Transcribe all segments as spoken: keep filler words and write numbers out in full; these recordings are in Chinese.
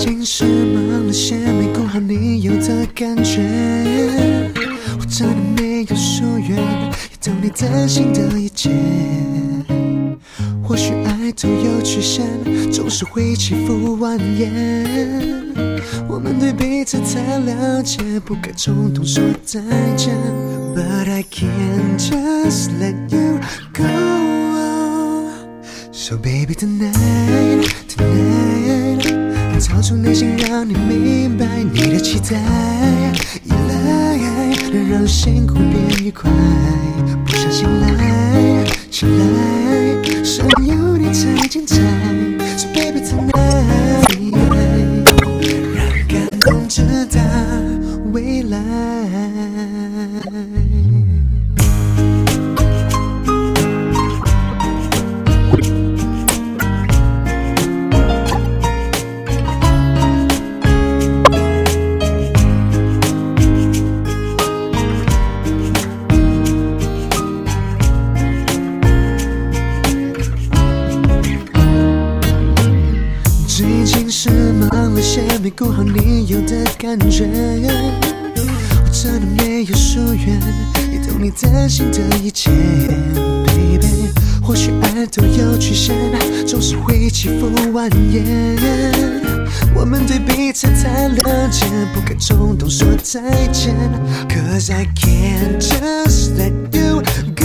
近是忙了些，没顾好你有的感觉。我真的没有疏远，也懂你担心的一切。或许爱都有曲线，总是会起伏蜿蜒。我们对彼此太了解，不该冲动说再见。But I can't just let you go. So baby tonight, tonight. 掏出内心让你明白你的期待，依赖能让辛苦变愉快，不想醒来，醒来剩有你才精彩。So baby tonight， 让感动直达未来。没顾好你有的感觉，我真的没有疏远，也懂你担心的一切 ，baby。或许爱都有曲线，总是会起伏蜿蜒。我们对彼此太了解，不该冲动说再见。Cause I can't just let you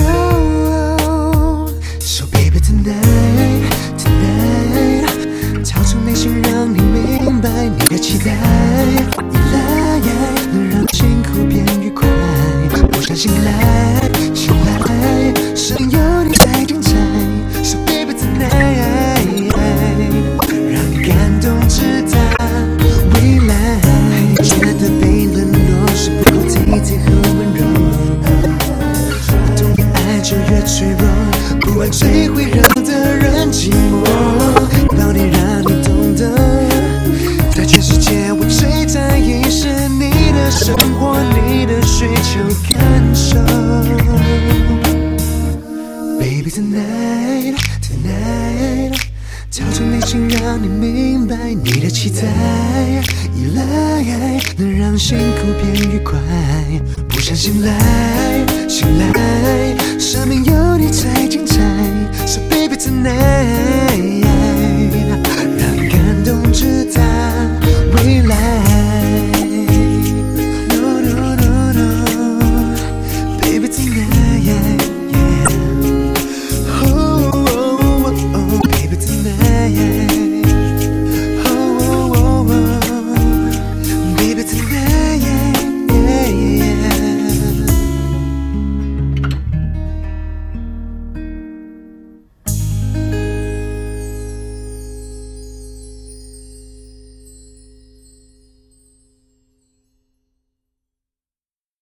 go. So baby tonight, tonight. 掏出内心让你明白你的期待，依赖能让辛苦变愉快，不想醒来，醒来剩有你才精彩。So baby tonight， 让感动直达未来。觉得被冷落是不够体贴和温柔，我懂越爱就越脆弱，不爱最会让的人寂寞。到底让你懂得，在全世界我最在意是你的生活，你的需求感受。Baby tonight, tonight， 掏出内心让你明白你的期待，依赖能让辛苦变愉快，不想醒来，醒来生命有你才精彩。So baby tonight。